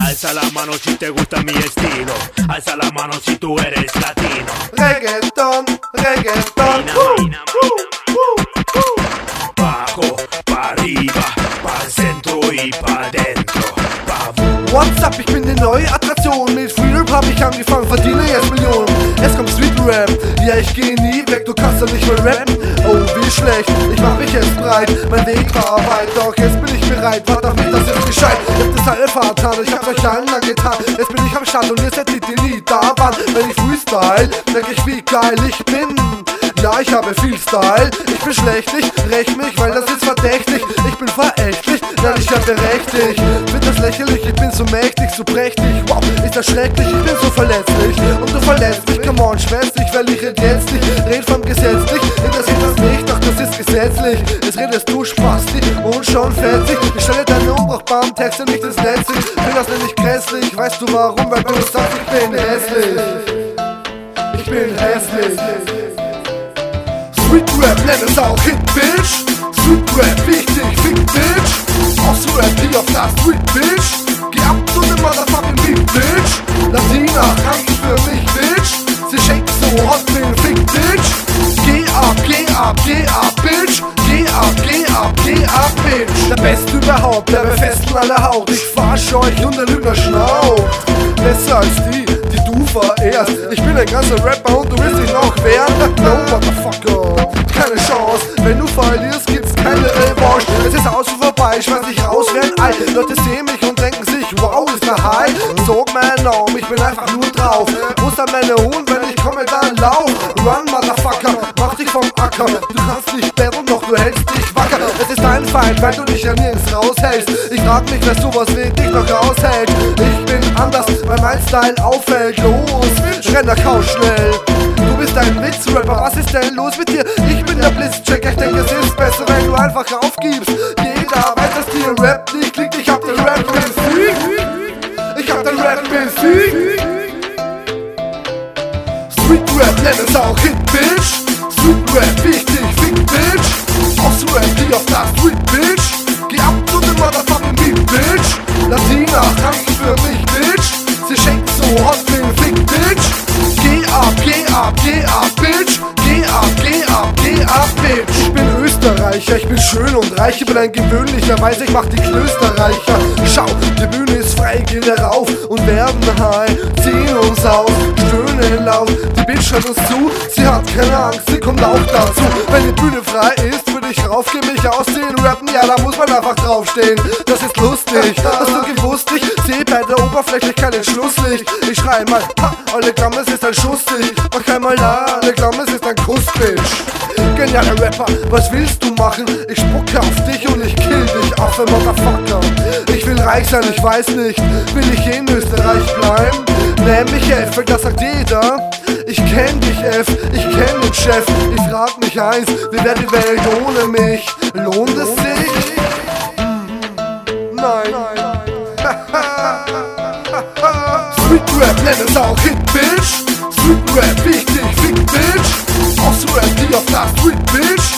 Alza la mano si te gusta mi estilo, alza la mano si tú eres latino. Reggaeton, reggaeton. Bajo, pa' arriba, pa'l centro y pa' dentro. What's up, ich bin die neue Attraktion. Mit Freerap hab ich angefangen, verdiene jetzt Millionen. Es kommt Street Rap, ja ich geh nie weg, du kannst doch nicht mehr rappen. Oh wie schlecht, ich mach mich jetzt breit. Mein Weg war weit, doch jetzt bin ich bereit. Wart auf mich, das ist gescheit. Ich hab das alle vertan, ich hab's euch lang getan. Jetzt bin ich am Start und ihr seid die nie da waren. Wenn ich freestyle, denk ich wie geil ich bin. Ja, ich habe viel Style, ich bin schlechtlich, räch mich, weil das ist verdächtig. Ich bin verächtlich, nein, ich hab berechtigt. Find das lächerlich, ich bin so mächtig, so prächtig. Wow, ist das schrecklich, ich bin so verletzlich. Und du verletzt mich, come on, schwätzt dich, weil ich red jetzt nicht. Red vom gesetzlich, interessiert das nicht, doch das ist gesetzlich. Jetzt redest du Spasti und schon fetzig. Ich stelle deine unbrauchbaren Texte nicht ins Netz. Ich bin das nämlich grässlich, weißt du warum? Weil du sagst, ich bin hässlich. Ich bin hässlich. Street Rap, nenn es auch Hit, Bitch. Street Rap, wichtig, Fick, Bitch. Aufs Rap, die auf der Street, Bitch. Geh ab zu dem Motherfucking Beat, Bitch. Latina, tanzen für mich, Bitch. Sie schenkt so hot, will Fick, Bitch. Geh ab, geh ab, geh ab, Bitch. Geh ab, geh ab, geh ab, Bitch. Der Beste überhaupt, der befesten alle Haut. Ich verarsch euch und der Lügner schnauft. Besser als die du verehrst. Ich bin ein ganzer Rapper und du willst dich noch wehren. No motherfucker, keine Chance. Wenn du verlierst, gibt's keine Revanche. Es ist aus und vorbei, ich weiß nicht raus wie ein Ei. Leute sehen mich und denken sich, wow, ist der High. Sog mein Arm, ich bin einfach nur drauf. Muss an meine Hund, wenn ich komme, dann lauf. Run, Motherfucker, mach dich vom Acker. Du kannst nicht battlen, doch du hältst dich wacker. Es ist dein Feind, weil du dich ja nirgends raushältst. Ich frag mich, wer sowas wie dich noch raushält. Ich bin anders, weil mein Style auffällt. Los, renn der Couch schnell. Du bist ein Witzrapper, was ist denn los mit dir? Ich bin der Blitzchecker, ich denke es ist besser, wenn du einfach aufgibst. Jeder weiß, dass dir Rap nicht liegt. Ich hab den Rap besiegt. Ich hab den Rap besiegt. Street Rap, nenn es auch Hit, Bitch. Street Rap, wichtig, Fick, Bitch. Aufs Rap, die auf der Street, Bitch. Geh ab zu dem Motherfucking Beat, Bitch. Latina, tanzen für mich, Bitch. Sie schenkt so hot, will Fick, Bitch. Geh ab, geh ab, geh ab, Bitch. Geh ab, geh ab, geh ab, Bitch. Ich bin Österreicher, ich bin schön und reich. Ich bin ein gewöhnlicher, weiß ich mach die Klösterreicher. Schau, die Bühne ist frei, gehen darauf und werden high. Ziehen uns auf, stöhnen laut. Die Bitch hört uns zu, sie hat keine Angst, sie kommt auch dazu. Wenn die Bühne frei ist, würde ich raufgehen, mich ausziehen, rappen, ja, da muss man einfach draufstehen. Das ist lustig, hast du gewusst, ich seh bei der Oberfläche keinen Schlusslicht. Ich schrei mal, ha, alle glauben, es ist ein Schusslicht. Mach einmal da, alle glauben, es ist ein Kussbitch. Genialer Rapper, was willst du machen? Ich spucke auf dich und ich kill dich, Affe, Motherfucker. Ich will reich sein, ich weiß nicht, will ich in Österreich bleiben? Nenn mich F, weil das sagt jeder. Ich kenn dich F, ich kenn den Chef. Ich frag mich eins, wie wäre die Welt ohne mich? Lohnt es sich? Nein. Street Rap, nenn es auch Hit, Bitch. Street Rap, wichtig, Fick, Bitch. Aufs Rap, die auf der Street, Bitch.